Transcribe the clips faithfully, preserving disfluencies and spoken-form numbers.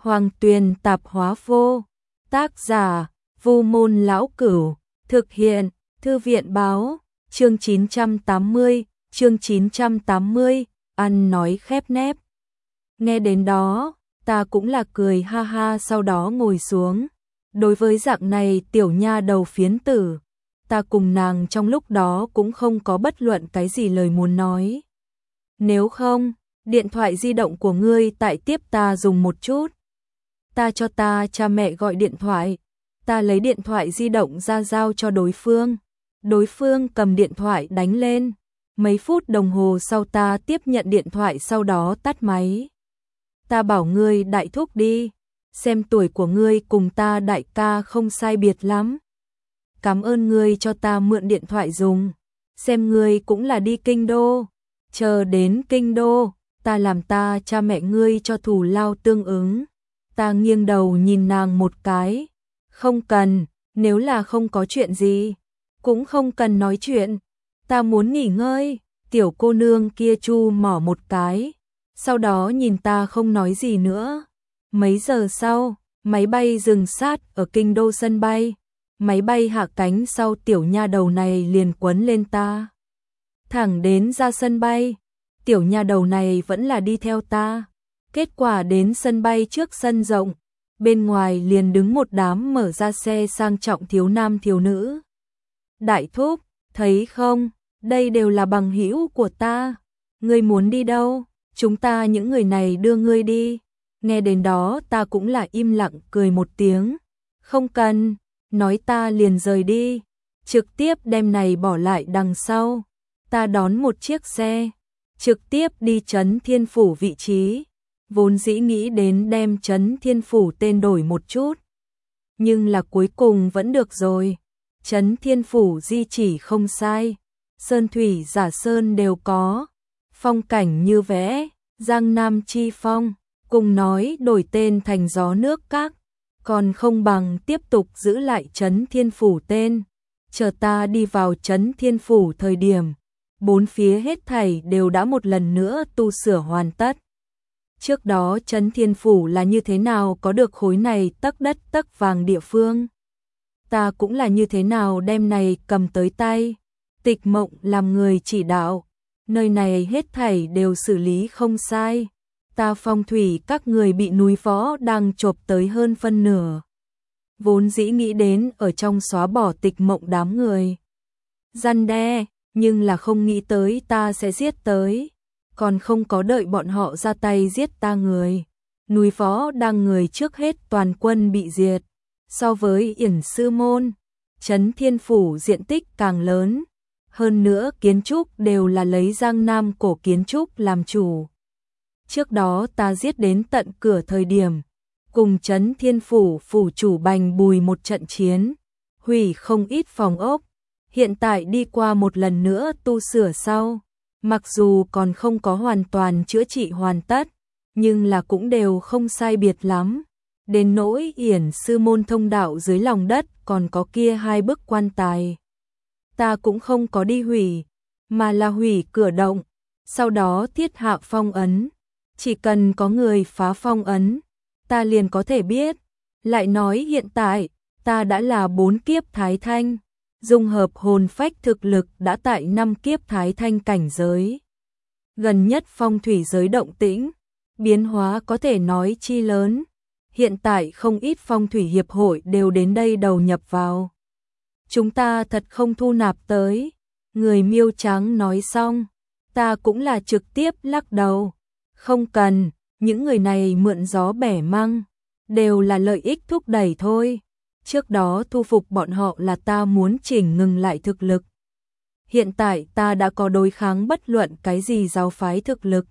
Hoàng Tuyền Tạp Hóa Vô. Tác giả: Vu Môn Lão Cửu. Thực hiện: Thư viện Báo. Chương chín trăm tám mươi, chương chín trăm tám mươi, ăn nói khép nép. Nghe đến đó, ta cũng là cười ha ha, sau đó ngồi xuống. Đối với dạng này tiểu nha đầu phiến tử, ta cùng nàng trong lúc đó cũng không có bất luận cái gì lời muốn nói. Nếu không, điện thoại di động của ngươi tại tiếp ta dùng một chút. Ta cho ta cha mẹ gọi điện thoại, ta lấy điện thoại di động ra giao cho đối phương. Đối phương cầm điện thoại đánh lên. Mấy phút đồng hồ sau ta tiếp nhận điện thoại, sau đó tắt máy. Ta bảo ngươi đại thúc đi, xem tuổi của ngươi cùng ta đại ca không sai biệt lắm. Cảm ơn ngươi cho ta mượn điện thoại dùng, xem ngươi cũng là đi kinh đô. Chờ đến kinh đô, ta làm ta cha mẹ ngươi cho thù lao tương ứng. Ta nghiêng đầu nhìn nàng một cái. Không cần, nếu là không có chuyện gì, cũng không cần nói chuyện. Ta muốn nghỉ ngơi. Tiểu cô nương kia chu mỏ một cái, sau đó nhìn ta không nói gì nữa. Mấy giờ sau, máy bay dừng sát ở kinh đô sân bay. Máy bay hạ cánh sau, tiểu nha đầu này liền quấn lên ta. Thẳng đến ra sân bay, tiểu nha đầu này vẫn là đi theo ta. Kết quả đến sân bay trước sân rộng, bên ngoài liền đứng một đám mở ra xe sang trọng thiếu nam thiếu nữ. Đại thúc, thấy không? Đây đều là bằng hữu của ta. Ngươi muốn đi đâu? Chúng ta những người này đưa ngươi đi. Nghe đến đó ta cũng là im lặng cười một tiếng. Không cần, nói ta liền rời đi. Trực tiếp đem này bỏ lại đằng sau. Ta đón một chiếc xe, trực tiếp đi Trấn Thiên Phủ vị trí. Vốn dĩ nghĩ đến đem Trấn Thiên Phủ tên đổi một chút, nhưng là cuối cùng vẫn được rồi. Trấn Thiên Phủ di chỉ không sai, sơn thủy giả sơn đều có, phong cảnh như vẽ, Giang Nam chi phong, cùng nói đổi tên thành Gió Nước Các, còn không bằng tiếp tục giữ lại Trấn Thiên Phủ tên. Chờ ta đi vào Trấn Thiên Phủ thời điểm, bốn phía hết thảy đều đã một lần nữa tu sửa hoàn tất. Trước đó Trấn Thiên Phủ là như thế nào có được khối này tấc đất tấc vàng địa phương, ta cũng là như thế nào đem này cầm tới tay. Tịch Mộng làm người chỉ đạo, nơi này hết thảy đều xử lý không sai. Ta phong thủy các người bị núi Võ đang chộp tới hơn phân nửa. Vốn dĩ nghĩ đến ở trong xóa bỏ Tịch Mộng đám người, răn đe, nhưng là không nghĩ tới ta sẽ giết tới. Còn không có đợi bọn họ ra tay giết ta người, núi Võ đang người trước hết toàn quân bị diệt. So với Yển Sư Môn, Trấn Thiên Phủ diện tích càng lớn. Hơn nữa kiến trúc đều là lấy Giang Nam cổ kiến trúc làm chủ. Trước đó ta giết đến tận cửa thời điểm, cùng Trấn Thiên Phủ phủ chủ Bành Bùi một trận chiến, hủy không ít phòng ốc. Hiện tại đi qua một lần nữa tu sửa sau, mặc dù còn không có hoàn toàn chữa trị hoàn tất, nhưng là cũng đều không sai biệt lắm. Đến nỗi Yển Sư Môn thông đạo dưới lòng đất còn có kia hai bức quan tài, ta cũng không có đi hủy, mà là hủy cửa động, sau đó thiết hạ phong ấn. Chỉ cần có người phá phong ấn, ta liền có thể biết. Lại nói hiện tại, ta đã là bốn kiếp Thái Thanh, dung hợp hồn phách thực lực đã tại năm kiếp Thái Thanh cảnh giới. Gần nhất phong thủy giới động tĩnh, biến hóa có thể nói chi lớn. Hiện tại không ít phong thủy hiệp hội đều đến đây đầu nhập vào. Chúng ta thật không thu nạp tới. Người Miêu Trắng nói xong, ta cũng là trực tiếp lắc đầu. Không cần, những người này mượn gió bẻ măng, đều là lợi ích thúc đẩy thôi. Trước đó thu phục bọn họ là ta muốn chỉnh ngừng lại thực lực. Hiện tại ta đã có đối kháng bất luận cái gì giáo phái thực lực.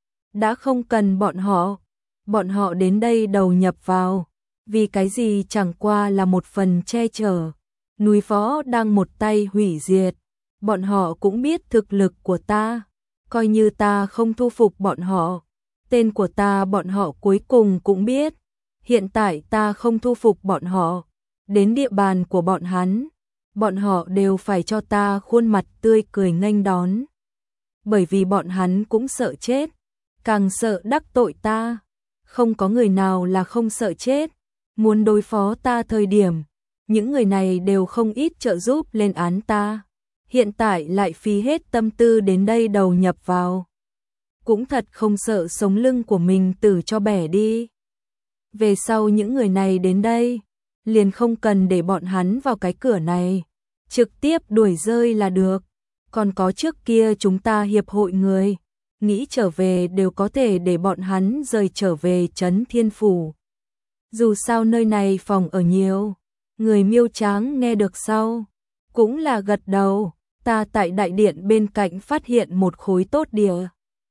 Đã không cần bọn họ. Bọn họ đến đây đầu nhập vào, vì cái gì chẳng qua là một phần che chở. Núi Võ đang một tay hủy diệt, bọn họ cũng biết thực lực của ta. Coi như ta không thu phục bọn họ, tên của ta bọn họ cuối cùng cũng biết. Hiện tại ta không thu phục bọn họ, đến địa bàn của bọn hắn, bọn họ đều phải cho ta khuôn mặt tươi cười nghênh đón. Bởi vì bọn hắn cũng sợ chết, càng sợ đắc tội ta. không có người nào là không sợ chết, muốn đối phó ta thời điểm, những người này đều không ít trợ giúp lên án ta, hiện tại lại phí hết tâm tư đến đây đầu nhập vào. Cũng thật không sợ sống lưng của mình tử cho bẻ đi. Về sau những người này đến đây, liền không cần để bọn hắn vào cái cửa này, trực tiếp đuổi rơi là được. Còn có trước kia chúng ta hiệp hội người, nghĩ trở về đều có thể để bọn hắn rời trở về Trấn Thiên Phủ. Dù sao nơi này phòng ở nhiều, người Miêu Tráng nghe được sau, cũng là gật đầu, ta tại đại điện bên cạnh phát hiện một khối tốt địa.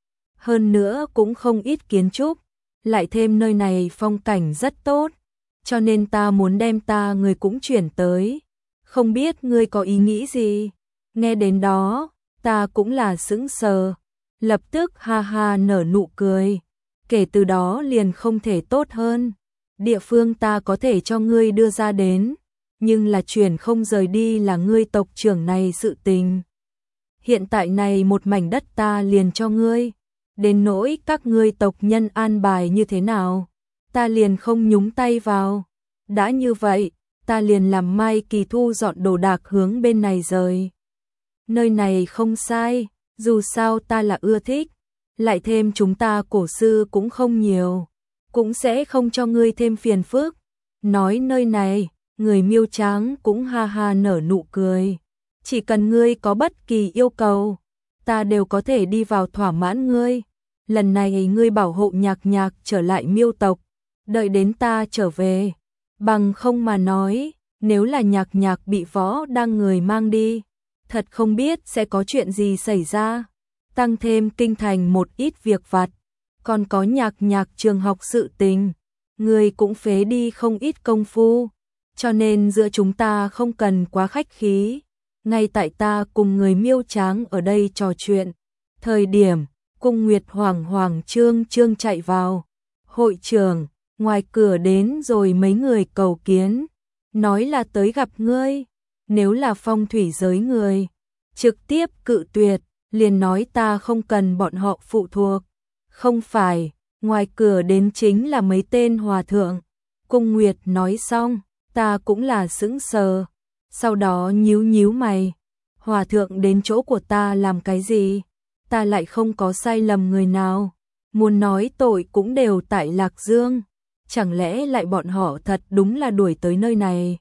Hơn nữa cũng không ít kiến trúc, lại thêm nơi này phong cảnh rất tốt, cho nên ta muốn đem ta người cũng chuyển tới. Không biết ngươi có ý nghĩ gì? Nghe đến đó, ta cũng là sững sờ, lập tức ha ha nở nụ cười. Kể từ đó liền không thể tốt hơn. Địa phương ta có thể cho ngươi đưa ra đến, nhưng là chuyển không rời đi là ngươi tộc trưởng này sự tình. Hiện tại này một mảnh đất ta liền cho ngươi, đến nỗi các ngươi tộc nhân an bài như thế nào, ta liền không nhúng tay vào. Đã như vậy, ta liền làm Mai Kỳ thu dọn đồ đạc hướng bên này rời. Nơi này không sai, dù sao ta là ưa thích, lại thêm chúng ta cổ sư cũng không nhiều, cũng sẽ không cho ngươi thêm phiền phức. Nói nơi này, người Miêu Tráng cũng ha ha nở nụ cười. Chỉ cần ngươi có bất kỳ yêu cầu, ta đều có thể đi vào thỏa mãn ngươi. Lần này ngươi bảo hộ Nhạc Nhạc trở lại Miêu tộc, đợi đến ta trở về. Bằng không mà nói, nếu là Nhạc Nhạc bị Võ Đang người mang đi, thật không biết sẽ có chuyện gì xảy ra. Tăng thêm kinh thành một ít việc vặt, còn có Nhạc Nhạc trường học sự tình, người cũng phế đi không ít công phu, cho nên giữa chúng ta không cần quá khách khí. Ngay tại ta cùng người Miêu Tráng ở đây trò chuyện, thời điểm Cung Nguyệt Hoàng Hoàng Trương Trương chạy vào. Hội trưởng, ngoài cửa đến rồi mấy người cầu kiến, nói là tới gặp ngươi. Nếu là phong thủy giới người, trực tiếp cự tuyệt, liền nói ta không cần bọn họ phụ thuộc. Không phải, ngoài cửa đến chính là mấy tên hòa thượng. Cung Nguyệt nói xong, ta cũng là sững sờ, sau đó nhíu nhíu mày. Hòa thượng đến chỗ của ta làm cái gì? Ta lại không có sai lầm người nào, muốn nói tội cũng đều tại Lạc Dương, chẳng lẽ lại bọn họ thật đúng là đuổi tới nơi này?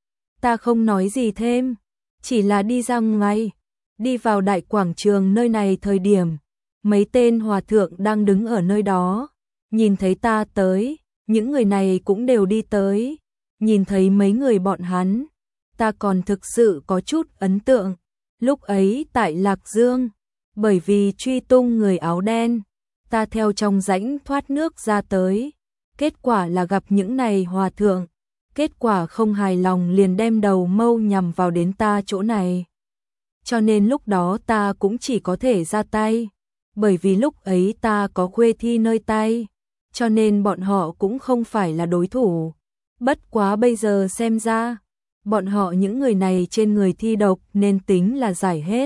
Ta không nói gì thêm, chỉ là đi ra ngoài, đi vào đại quảng trường nơi này thời điểm, mấy tên hòa thượng đang đứng ở nơi đó, nhìn thấy ta tới, những người này cũng đều đi tới, nhìn thấy mấy người bọn hắn, ta còn thực sự có chút ấn tượng. Lúc ấy tại Lạc Dương, bởi vì truy tung người áo đen, ta theo trong rãnh thoát nước ra tới, kết quả là gặp những này hòa thượng, kết quả không hài lòng liền đem đầu mâu nhằm vào đến ta chỗ này. Cho nên lúc đó ta cũng chỉ có thể ra tay, bởi vì lúc ấy ta có khuê thi nơi tay, cho nên bọn họ cũng không phải là đối thủ. Bất quá bây giờ xem ra, bọn họ những người này trên người thi độc nên tính là giải hết.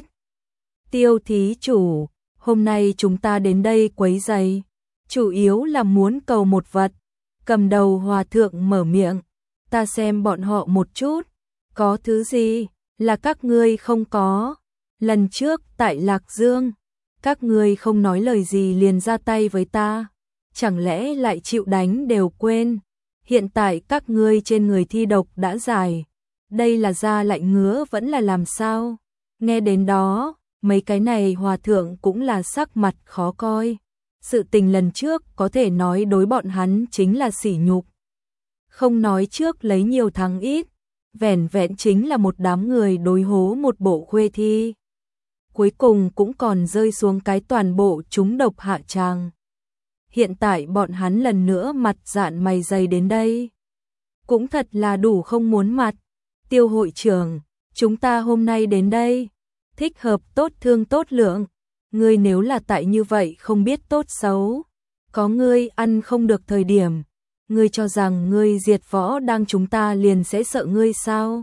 Tiêu thí chủ, hôm nay chúng ta đến đây quấy rầy, chủ yếu là muốn cầu một vật. Cầm đầu hòa thượng mở miệng, ta xem bọn họ một chút, có thứ gì là các ngươi không có. Lần trước tại Lạc Dương, các ngươi không nói lời gì liền ra tay với ta, chẳng lẽ lại chịu đánh đều quên. Hiện tại các ngươi trên người thi độc đã giải, đây là da lạnh ngứa vẫn là làm sao? Nghe đến đó, mấy cái này hòa thượng cũng là sắc mặt khó coi. Sự tình lần trước có thể nói đối bọn hắn chính là sỉ nhục. Không nói trước lấy nhiều thắng ít, vẻn vẹn chính là một đám người đối hố một bộ khuê thi. Cuối cùng cũng còn rơi xuống cái toàn bộ chúng độc hạ tràng. Hiện tại bọn hắn lần nữa mặt dạn mày dày đến đây. Cũng thật là đủ không muốn mặt. Tiêu hội trưởng, chúng ta hôm nay đến đây, thích hợp tốt thương tốt lượng. Ngươi nếu là tại như vậy không biết tốt xấu, có ngươi ăn không được thời điểm, ngươi cho rằng ngươi diệt Võ Đang chúng ta liền sẽ sợ ngươi sao?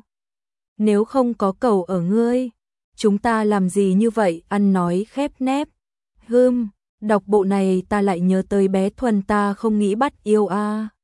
Nếu không có cầu ở ngươi, chúng ta làm gì như vậy ăn nói khép nép. Hừm, Đọc bộ này ta lại nhớ tới bé Thuần, ta không nghĩ bắt yêu a.